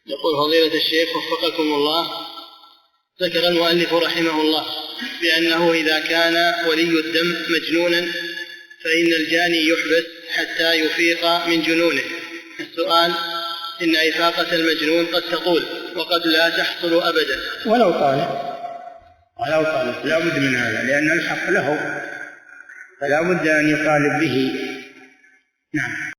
يقول فضيلة الشيخ وفقكم الله، ذكر المؤلف رحمه الله بأنه إذا كان ولي الدم مجنونا فإن الجاني يحبس حتى يفيق من جنونه. السؤال: إن إفاقة المجنون قد تطول وقد لا تحصل أبدا. ولو طالت لا بد من هذا، لأن الحق له فلا بد أن يطالب به. نعم.